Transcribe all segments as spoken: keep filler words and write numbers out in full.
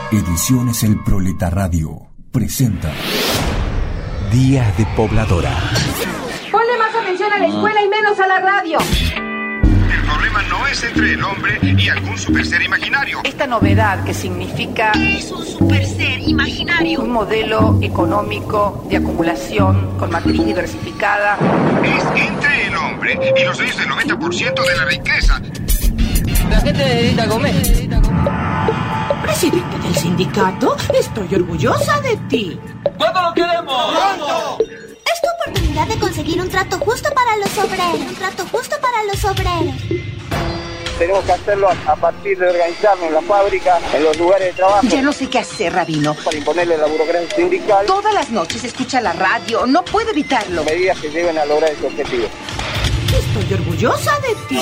Ediciones El Proletaradio presenta Día de Pobladora. Ponle más atención a la escuela y menos a la radio. El problema no es entre el hombre y algún superser imaginario. Esta novedad que significa... ¿Qué es un superser imaginario? Un modelo económico de acumulación con matriz diversificada. Es entre el hombre y los dueños del noventa por ciento de la riqueza. La gente necesita comer. Presidente del sindicato, estoy orgullosa de ti. ¿Cuándo lo queremos? ¡Pronto! Es tu oportunidad de conseguir un trato justo para los obreros. Un trato justo para los obreros. Tenemos que hacerlo a partir de organizarnos en la fábrica, en los lugares de trabajo. Ya no sé qué hacer, Rabino. Para imponerle la burocracia sindical. Todas las noches escucha la radio, no puede evitarlo. Medidas que lleven a lograr ese objetivo. Estoy orgullosa de ti.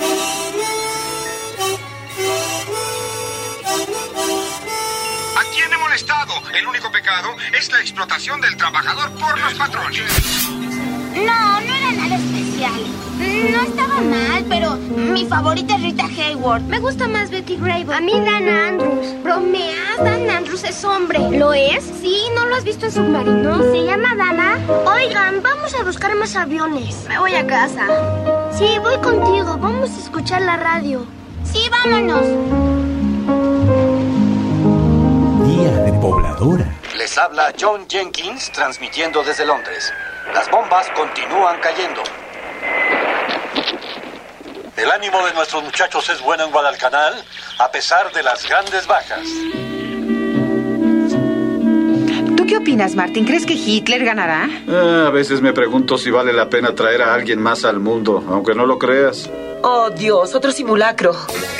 ¿A quién he molestado? El único pecado es la explotación del trabajador por los patrones. No, no era nada especial. No estaba mal, pero mi favorita es Rita Hayworth. Me gusta más Betty Grable. A mí Dana Andrews. ¿Bromeas? Dana Andrews es hombre. ¿Lo es? Sí, ¿no lo has visto en Submarino? ¿Se llama Dana? Oigan, vamos a buscar más aviones. Me voy a casa. Sí, voy contigo. Vamos a escuchar la radio. Sí, vámonos. Día de Pobladora. Les habla John Jenkins, transmitiendo desde Londres. Las bombas continúan cayendo. El ánimo de nuestros muchachos es bueno en Guadalcanal, a pesar de las grandes bajas. ¿Tú qué opinas, Martín? ¿Crees que Hitler ganará? Ah, a veces me pregunto si vale la pena traer a alguien más al mundo, aunque no lo creas. Oh, Dios, otro simulacro.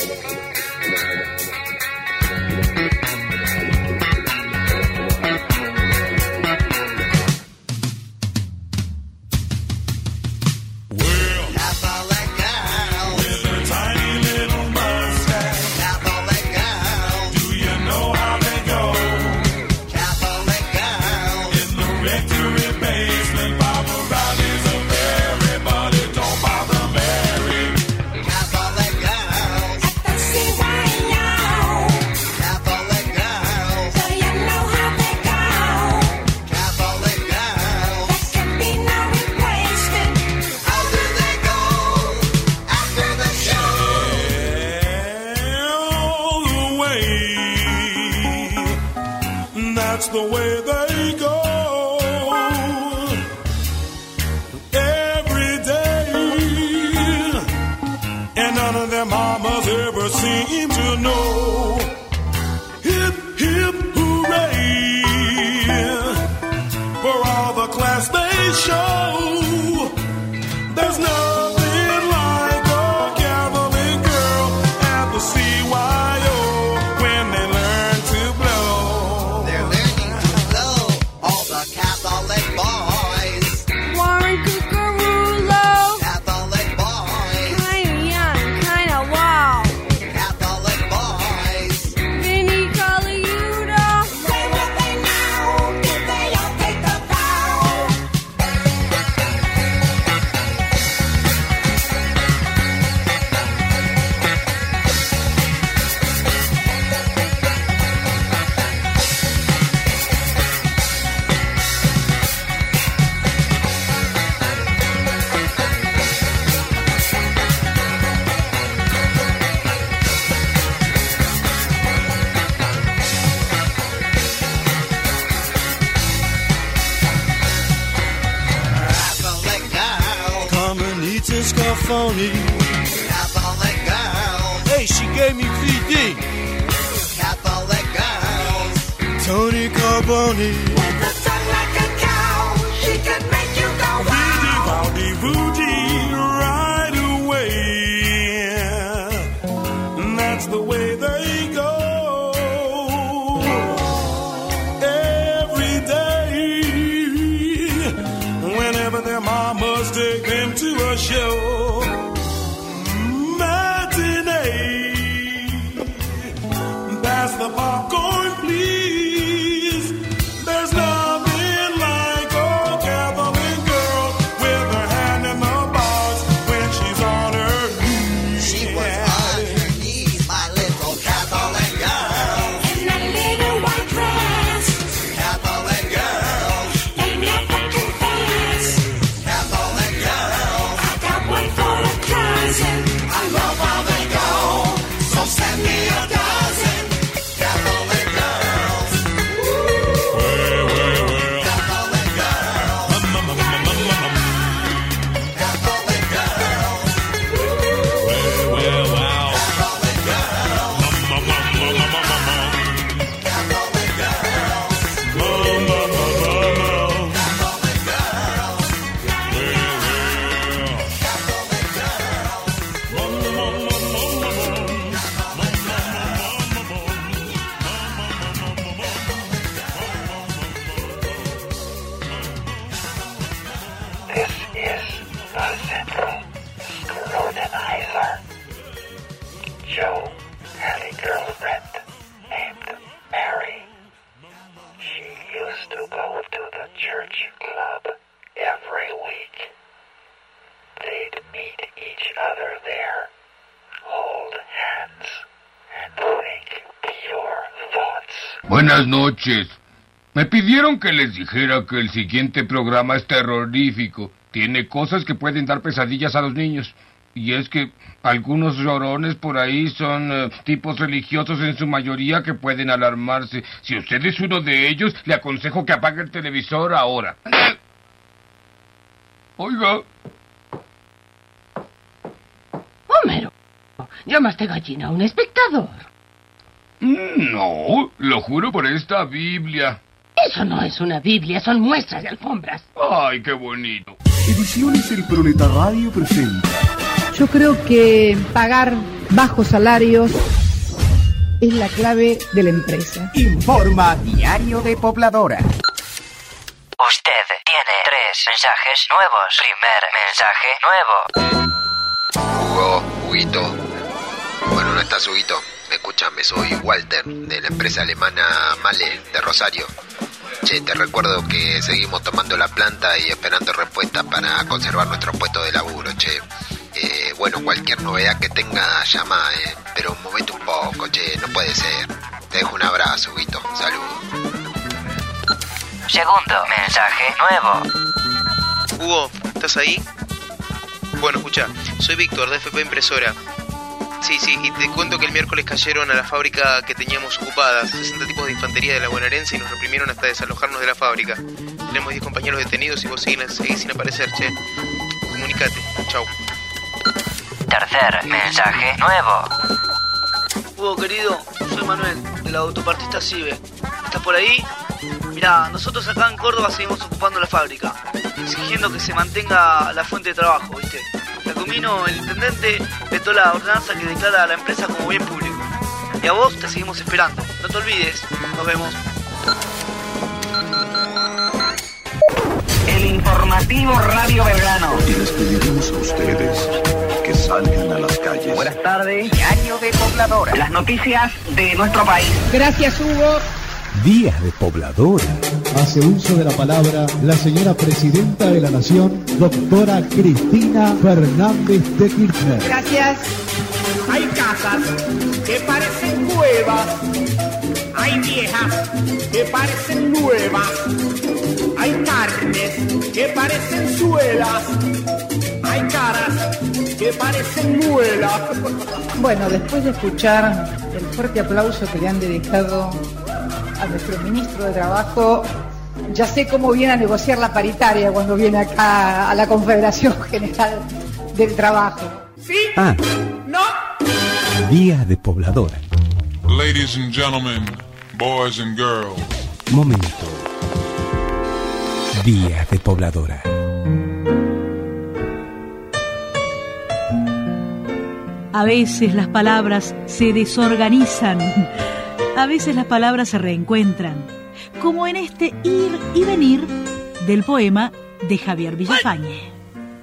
That's the way they go. Every day. And none of their mamas ever seem to know. Hip, hip, hooray. For all the class they show. There's nothing like a cavalry girl at the C Y O when they learn to blow. They're learning to blow, all the Catholic boys. Warren Cucarulo. Catholic boys. Kinda young, kinda wild. Catholic boys. Vinny Colaiuta. Say what they know, did they all take the vow? Catholic girl. Carmenita Scarfoni. Catholic girls. Hey, she gave me three D. Catholic girls. Tony Carboni. With a tongue like a cow, she can make you go Woody, wow. Wowdy, Woody, right away. And that's the way they go. Every day, whenever their mamas take them to a show. Matinee, pass the popcorn, please. There's nothing like a Catholic girl with her hand in the box when she's on her knees. She was on her knees, my little Buenas noches. Me pidieron que les dijera que el siguiente programa es terrorífico. Tiene cosas que pueden dar pesadillas a los niños. Y es que algunos llorones por ahí son uh, tipos religiosos en su mayoría que pueden alarmarse. Si usted es uno de ellos, le aconsejo que apague el televisor ahora. Oiga. Homero, llamaste gallina a un espectador. No, lo juro por esta Biblia. Eso no es una Biblia, son muestras de alfombras. Ay, qué bonito. Ediciones El Proletarradio presenta. Yo creo que pagar bajos salarios es la clave de la empresa. Informa Diario de Pobladora. Usted tiene tres mensajes nuevos. Primer mensaje nuevo. Hugo, Huguito. Bueno, no estás, Huguito. Escúchame, soy Walter, de la empresa alemana Male, de Rosario. Che, te recuerdo que seguimos tomando la planta y esperando respuesta para conservar nuestro puesto de laburo, che. Eh, bueno, cualquier novedad que tenga, llama, eh. Pero movete un poco, che, no puede ser. Te dejo un abrazo, Huguito. Saludos. Segundo mensaje nuevo. Hugo, ¿estás ahí? Bueno, escucha, soy Víctor, de F P Impresora. Sí, sí, y te cuento que el miércoles cayeron a la fábrica que teníamos ocupada sesenta tipos de infantería de la bonaerense y nos reprimieron hasta desalojarnos de la fábrica. Tenemos diez compañeros detenidos y vos seguís, seguís sin aparecer, che. Comunicate. Chau. Tercer mensaje nuevo. Hugo, querido, soy Manuel, de la autopartista CIBE. ¿Estás por ahí? Mirá, nosotros acá en Córdoba seguimos ocupando la fábrica, exigiendo que se mantenga la fuente de trabajo, ¿viste? Jacomino, el intendente, vetó la ordenanza que declara a la empresa como bien público. Y a vos te seguimos esperando. No te olvides. Nos vemos. El informativo Radio Belgrano. Y les pediremos a ustedes que salgan a las calles. Buenas tardes. Diario de Pobladora. Las noticias de nuestro país. Gracias, Hugo. Día de Pobladora. Hace uso de la palabra la señora presidenta de la Nación, doctora Cristina Fernández de Kirchner. Gracias. Hay casas que parecen cuevas. Hay viejas que parecen nuevas. Hay carnes que parecen suelas. Hay caras que parecen muelas. Bueno, después de escuchar el fuerte aplauso que le han dedicado a nuestro ministro de Trabajo, ya sé cómo viene a negociar la paritaria cuando viene acá a la Confederación General del Trabajo. ¿Sí? Ah. ¿No? Día de Pobladora. Ladies and gentlemen, boys and girls. Momento. Día de Pobladora. A veces las palabras se desorganizan. A veces las palabras se reencuentran, como en este ir y venir del poema de Javier Villafañe.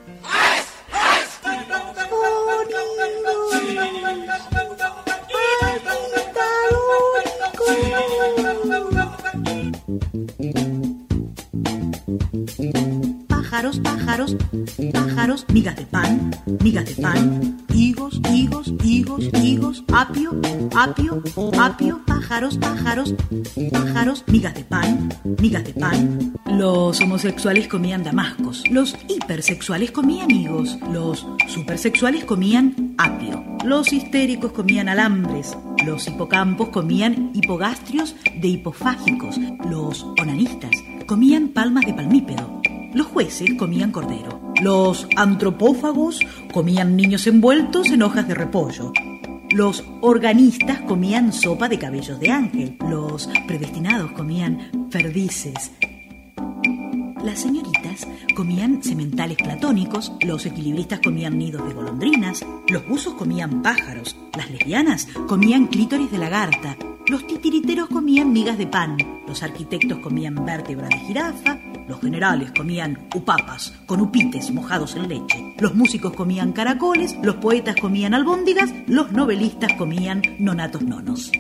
Pájaros, pájaros, pájaros, migas de pan, migas de pan, higos, higos, higos, higos, apio, apio, apio, pájaros, pájaros, pájaros, migas de pan, migas de pan. Los homosexuales comían damascos, los hipersexuales comían higos, los supersexuales comían apio, los histéricos comían alambres, los hipocampos comían hipogastrios de hipofágicos, los onanistas comían palmas de palmípedo. Los jueces comían cordero. Los antropófagos comían niños envueltos en hojas de repollo. Los organistas comían sopa de cabellos de ángel. Los predestinados comían perdices. Las señoritas comían sementales platónicos. Los equilibristas comían nidos de golondrinas. Los buzos comían pájaros. Las lesbianas comían clítoris de lagarta. Los titiriteros comían migas de pan. Los arquitectos comían vértebras de jirafa. Los generales comían upapas con upites mojados en leche. Los músicos comían caracoles. Los poetas comían albóndigas. Los novelistas comían nonatos nonos.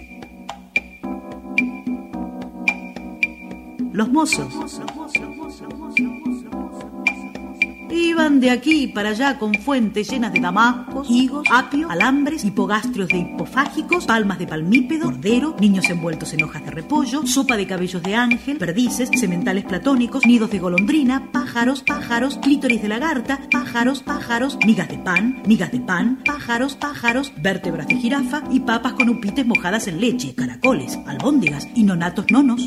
Los mozos Iban de aquí para allá con fuentes llenas de damascos, higos, apio, alambres, hipogastrios de hipofágicos, palmas de palmípedo, cordero, niños envueltos en hojas de repollo, sopa de cabellos de ángel, perdices, sementales platónicos, nidos de golondrina, pájaros, pájaros, clítoris de lagarta, pájaros, pájaros, migas de pan, migas de pan, pájaros, pájaros, vértebras de jirafa y papas con upites mojadas en leche, caracoles, albóndigas y nonatos nonos.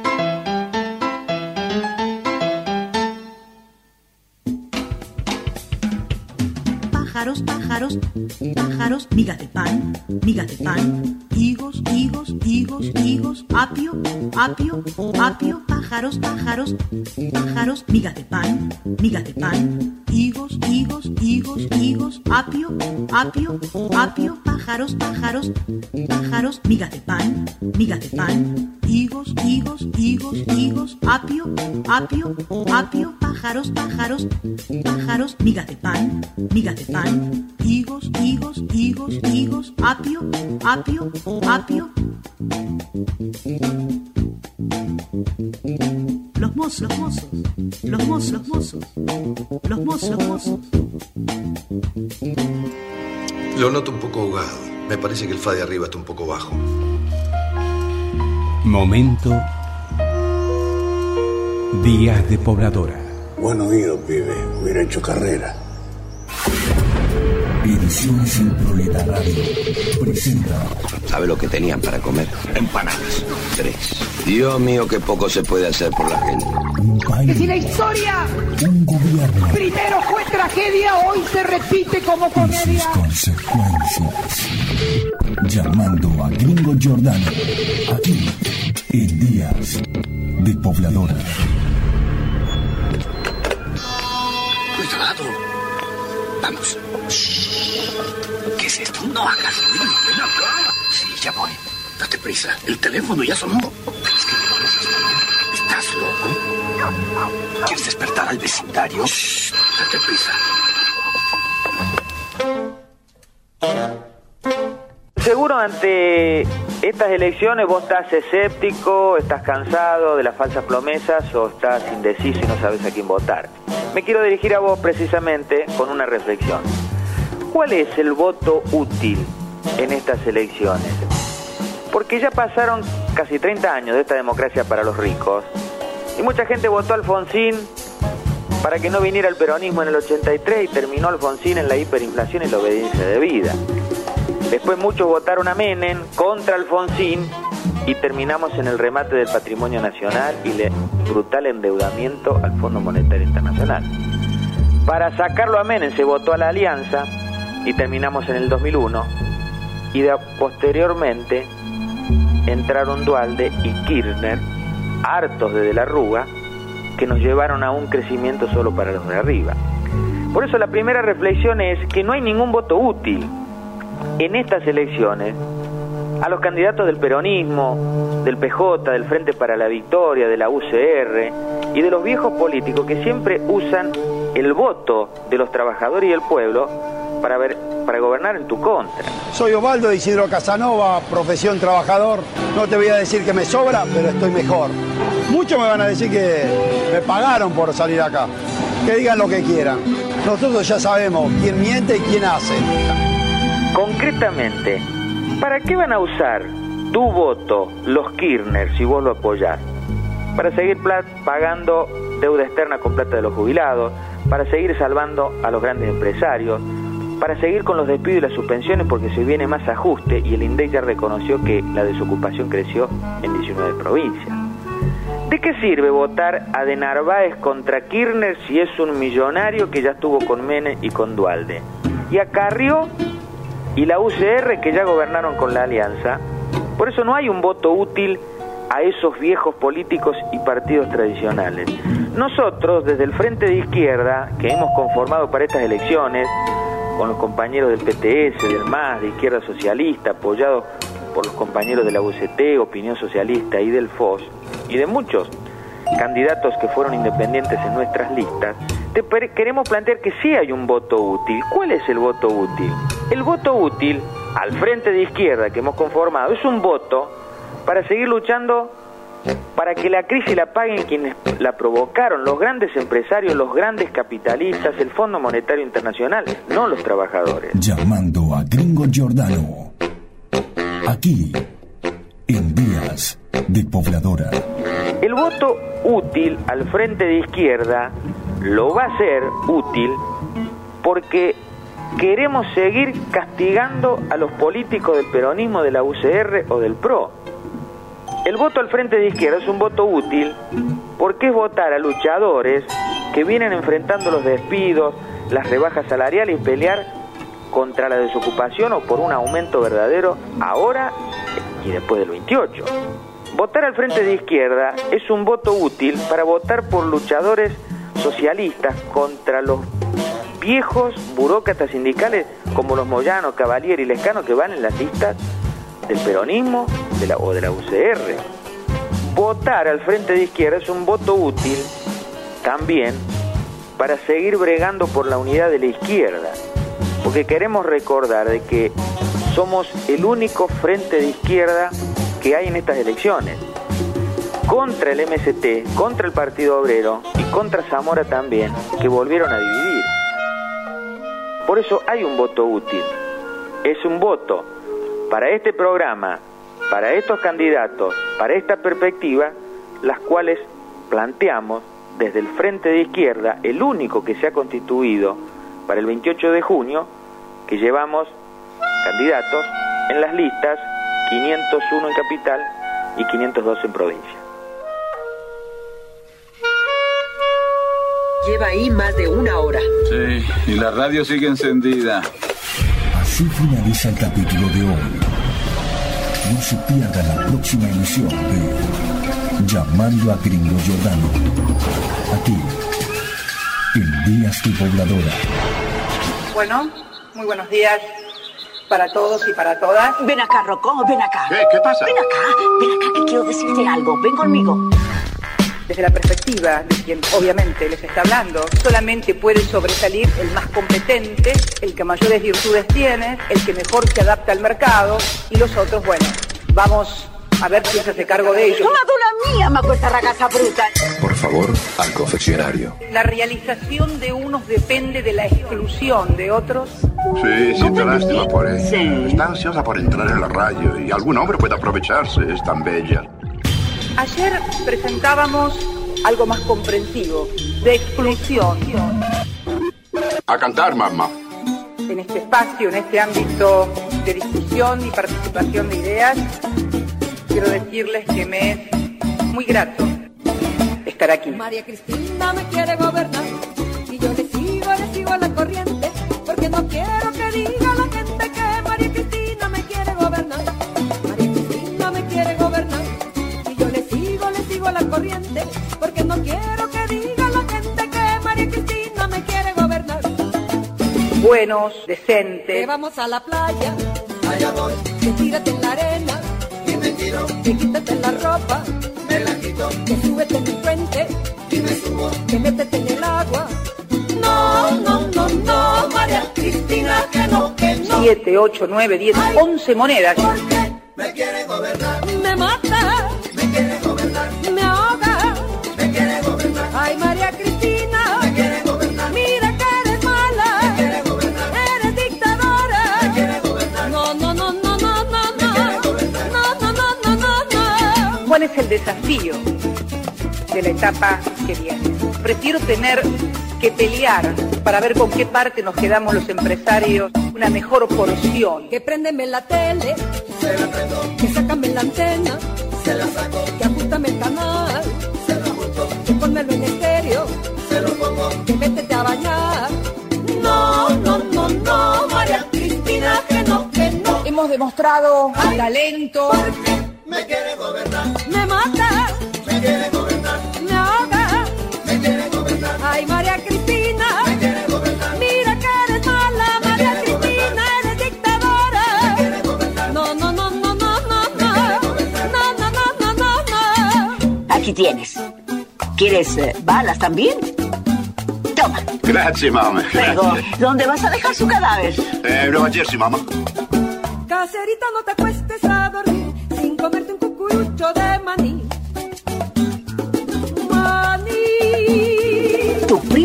Pájaros, pájaros, pájaros, migas de pan, migas de pan, higos, higos, higos, higos, apio, apio, apio, pájaros, pájaros, pájaros, migas de pan, migas de pan, higos, higos, higos, higos, apio, apio, apio, pájaros, pájaros, pájaros, migas de pan, migas de pan, higos, higos, higos, higos, apio, apio, apio, pájaros, pájaros, pájaros, migas de pan, migas de pan, higos, higos, higos, higos, apio, apio, apio. Los mozos, los mozos, los mozos, los mozos, los mozos, los mozos. Lo noto un poco ahogado. Me parece que el fa de arriba está un poco bajo. Momento. Días de Pobladora. Buen oído, pibe. Hubiera hecho carrera. Ediciones El Proleta Radio presenta. ¿Sabe lo que tenían para comer? Empanadas. Tres. Dios mío, qué poco se puede hacer por la gente. Un país. Que si la historia Un gobierno. primero fue tragedia, hoy se repite como Y sus comedia. consecuencias. Llamando a Gringo Giordano. Aquí, en Días de Pobladora. Cuidado. Vamos. ¿Qué es esto? No hagas ruido. Ven acá. Sí, ya voy. Date prisa. El teléfono ya sonó. ¿Crees que me vas a responder? ¿Estás loco? ¿Quieres despertar al vecindario? Shh, date prisa. Seguro ante estas elecciones vos estás escéptico, estás cansado de las falsas promesas o estás indeciso y no sabes a quién votar. Me quiero dirigir a vos precisamente con una reflexión. ¿Cuál es el voto útil en estas elecciones? Porque ya pasaron casi treinta años de esta democracia para los ricos y mucha gente votó a Alfonsín para que no viniera el peronismo en el ochenta y tres y terminó Alfonsín en la hiperinflación y la obediencia debida. Después muchos votaron a Menem contra Alfonsín y terminamos en el remate del patrimonio nacional y el brutal endeudamiento al Fondo Monetario Internacional. Para sacarlo a Menem se votó a la Alianza y terminamos en el dos mil uno y de, posteriormente entraron Duhalde y Kirchner, hartos de De la Rúa, que nos llevaron a un crecimiento solo para los de arriba. Por eso la primera reflexión es que no hay ningún voto útil en estas elecciones a los candidatos del peronismo, del P J, del Frente para la Victoria, de la U C R y de los viejos políticos que siempre usan el voto de los trabajadores y el pueblo para ver, para gobernar en tu contra. Soy Osvaldo de Isidro Casanova, profesión trabajador. No te voy a decir que me sobra, pero estoy mejor. Muchos me van a decir que me pagaron por salir acá. Que digan lo que quieran. Nosotros ya sabemos quién miente y quién hace. Concretamente, ¿para qué van a usar tu voto los Kirchner si vos lo apoyás? Para seguir pagando deuda externa con plata de los jubilados, para seguir salvando a los grandes empresarios, para seguir con los despidos y las suspensiones porque se viene más ajuste y el INDEC ya reconoció que la desocupación creció en diecinueve provincias. ¿De qué sirve votar a De Narváez contra Kirchner si es un millonario que ya estuvo con Menem y con Duhalde? Y a Carrió y la U C R que ya gobernaron con la Alianza. Por eso no hay un voto útil a esos viejos políticos y partidos tradicionales. Nosotros, desde el Frente de Izquierda, que hemos conformado para estas elecciones, con los compañeros del P T S, del M A S, de Izquierda Socialista, apoyados por los compañeros de la U C T, Opinión Socialista y del F O S, y de muchos candidatos que fueron independientes en nuestras listas, te queremos plantear que sí hay un voto útil. ¿Cuál es el voto útil? El voto útil al Frente de Izquierda que hemos conformado es un voto para seguir luchando para que la crisis la paguen quienes la provocaron, los grandes empresarios, los grandes capitalistas, el Fondo Monetario Internacional, no los trabajadores. Llamando a Gringo Giordano. Aquí, en Días de Pobladora. El voto útil al Frente de Izquierda lo va a ser útil porque queremos seguir castigando a los políticos del peronismo, de la U C R o del P R O. El voto al Frente de Izquierda es un voto útil porque es votar a luchadores que vienen enfrentando los despidos, las rebajas salariales y pelear contra la desocupación o por un aumento verdadero ahora y después del veintiocho. Votar al Frente de Izquierda es un voto útil para votar por luchadores socialistas contra los viejos burócratas sindicales como los Moyano, Cavalieri y Lescano que van en las listas del peronismo de la, o de la U C R. Votar al Frente de Izquierda es un voto útil también para seguir bregando por la unidad de la izquierda, porque queremos recordar de que somos el único Frente de Izquierda que hay en estas elecciones, contra el M S T, contra el Partido Obrero y contra Zamora también, que volvieron a dividir. Por eso hay un voto útil, es un voto para este programa, para estos candidatos, para esta perspectiva, las cuales planteamos desde el Frente de Izquierda, el único que se ha constituido para el veintiocho de junio, que llevamos candidatos en las listas quinientos uno en Capital y quinientos dos en provincia. Lleva ahí más de una hora. Sí, y la radio sigue encendida. Así finaliza el capítulo de hoy. No se pierda la próxima emisión de Llamando a Gringo Giordano. Aquí, en Días de Pobladora. Bueno, muy buenos días para todos y para todas. Ven acá, Rocco, ven acá. ¿Qué? ¿Qué pasa? Ven acá, ven acá que quiero decirte algo. Ven conmigo. Desde la perspectiva de quien obviamente les está hablando, solamente puede sobresalir el más competente, el que mayores virtudes tiene, el que mejor se adapta al mercado, y los otros, bueno, vamos a ver quién se hace cargo de ellos. ¡Madonna mía, ma questa ragazza bruta! Por favor, al confeccionario. La realización de unos depende de la exclusión de otros. Sí, siento lástima por ella. Sí. Está ansiosa por entrar en la radio y algún hombre puede aprovecharse, es tan bella. Ayer presentábamos algo más comprensivo, de exclusión. A cantar, mamá. En este espacio, en este ámbito de discusión y participación de ideas, quiero decirles que me es muy grato estar aquí. María Cristina me quiere gobernar y yo le sigo, le sigo a la corriente, porque no quiero que diga la gente que María Cristina me quiere gobernar. María Cristina me quiere gobernar y yo le sigo, le sigo a la corriente, porque no quiero que diga la gente que María Cristina me quiere gobernar. Buenos, decentes. Que vamos a la playa, allá voy, que tírate en la arena, y me tiro, que quítate la ropa, me la quito, que súbete en mi frente, y me subo, que métete en el agua. No, no, no, no, María Cristina, que no, que no. Siete, ocho, nueve, diez, once monedas. Porque me quiere gobernar, me mata, me quiere gobernar, me ahoga, me quiere gobernar. Ay, María Cristina, me quiere gobernar, mira que eres mala, me quiere gobernar, eres dictadora, me quiere gobernar. No, no, no, no, no, no, no, no, no, no, no, no, no. ¿Cuál es el desafío de la etapa que viene? Prefiero tener que pelear para ver con qué parte nos quedamos los empresarios una mejor porción. Que préndeme la tele, se la prendo. Que sácame la antena, se la saco. Que ajustame el canal, se lo ajusto. Que pónmelo en estéreo, se lo pongo. Que métete a bañar. No, no, no, no, María Cristina, que no, que no. Hemos demostrado Ay, talento. Porque me quiere gobernar, me mata, me quiere gobernar, me ahoga, me quiere gobernar. Ay, María Cristina, me quiere gobernar. Mira que eres mala, María Cristina, eres dictadora. Me quiere gobernar. No, no, no, no, no, no, no. No, no, no, no, no, no. Aquí tienes. ¿Quieres eh, balas también? Toma. Gracias, mamá. Luego, ¿dónde vas a dejar su cadáver? Eh, Nueva Jersey, mamá. Caserita, no te acuestes a dormir sin comerte un cucurucho de maní.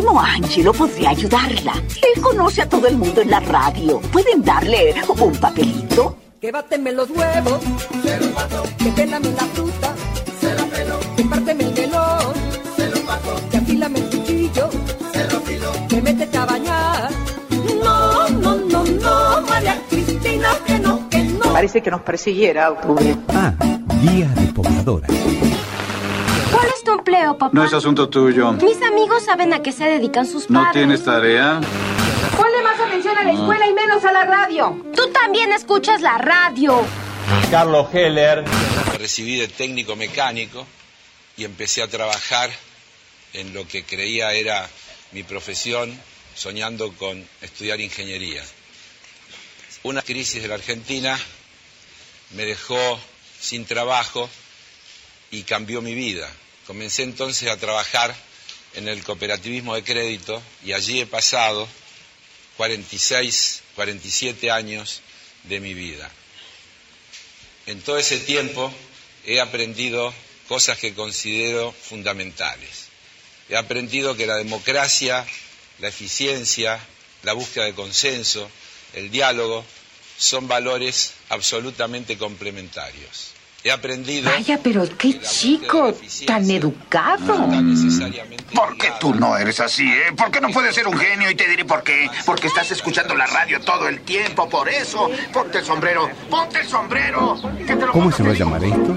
primo Angelo podría ayudarla. Él conoce a todo el mundo en la radio. ¿Pueden darle un papelito? Que báteme los huevos, se los bato. Que pélame la fruta, se la pelo. Que párteme el melón, se lo bato. Que afílame el cuchillo, se lo filo. Que métete a bañar. No, no, no, no, María Cristina, que no, que no. Parece que nos persiguiera octubre. Ah, guía de pobladora. ¿Cuál es tu empleo, papá? No es asunto tuyo. Mis amigos saben a qué se dedican sus padres. ¿No tienes tarea? Ponle más atención a la escuela y menos a la radio. Tú también escuchas la radio. Carlos Heller. Me recibí de técnico mecánico y empecé a trabajar en lo que creía era mi profesión, soñando con estudiar ingeniería. Una crisis de la Argentina me dejó sin trabajo y cambió mi vida. Comencé entonces a trabajar en el cooperativismo de crédito y allí he pasado cuarenta y seis, cuarenta y siete años de mi vida. En todo ese tiempo he aprendido cosas que considero fundamentales. He aprendido que la democracia, la eficiencia, la búsqueda de consenso, el diálogo, son valores absolutamente complementarios. He aprendido... Vaya, pero qué chico, tan educado. ¿Por qué tú no eres así, eh? ¿Por qué no puedes ser un genio? Y te diré por qué. Porque estás escuchando la radio todo el tiempo, por eso. Ponte el sombrero, ponte el sombrero. Que te lo ¿Cómo se va a llamar esto?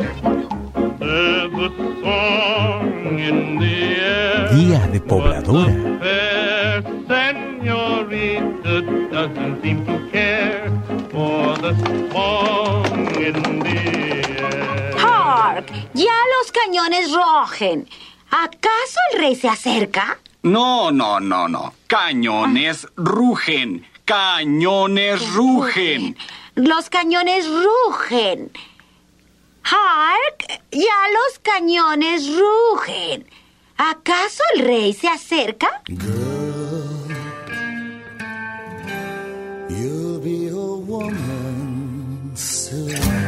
Guía de pobladora. Hark, ya los cañones rugen. ¿Acaso el rey se acerca? No, no, no, no. Cañones rugen. Cañones rugen. Los cañones rugen. Hark, ya los cañones rugen. ¿Acaso el rey se acerca? You'll be a woman soon.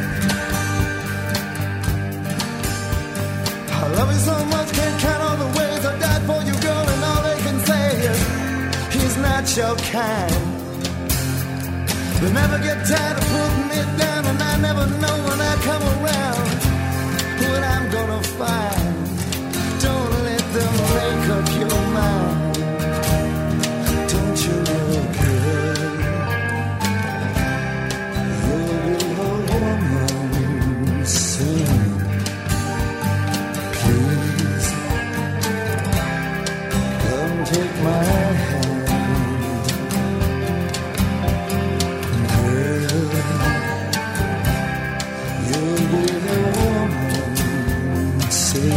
I love you so much, can't count all the ways I died for you, girl, and all they can say is he's not your kind. They never get tired of putting me down, and I never know when I come around what I'm gonna find. Don't let them make up your mind. Don't you know, girl, you'll be a woman soon. Please, come take my hand, girl. You'll be a woman soon.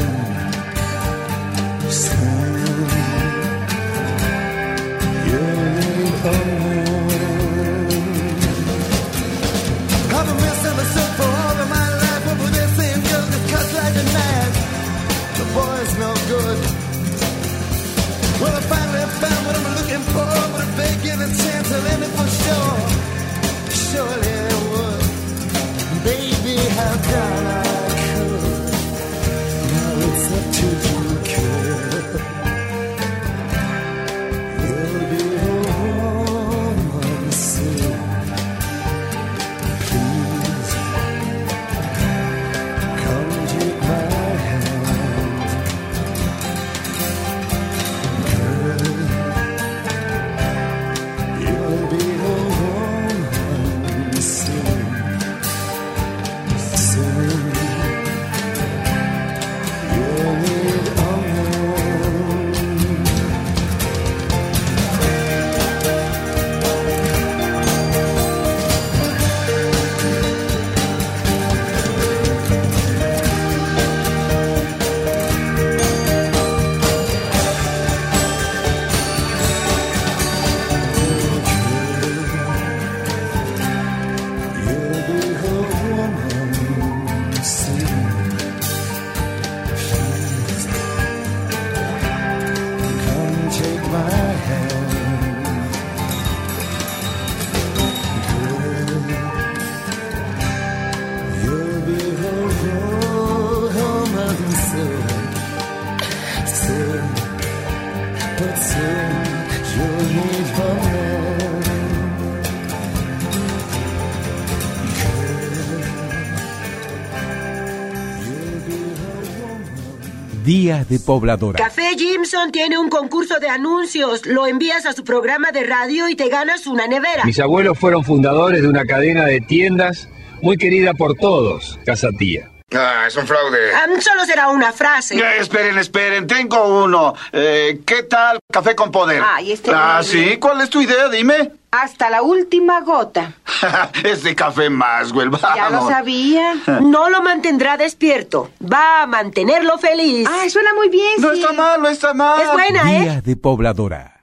Día de Pobladora. Café Jimson tiene un concurso de anuncios. Lo envías a su programa de radio y te ganas una nevera. Mis abuelos fueron fundadores de una cadena de tiendas muy querida por todos, Casa Tía. Ah, es un fraude. Um, solo será una frase. Eh, esperen, esperen, tengo uno. Eh, ¿Qué tal Café con Poder? Ah, y este Ah, nombre. sí, ¿cuál es tu idea? Dime. Hasta la última gota. Ese café Maxwell, vamos. Ya lo sabía. No lo mantendrá despierto. Va a mantenerlo feliz. Ah, suena muy bien, No sí. está mal, no está mal. Es buena, ¿eh? Día de Pobladora.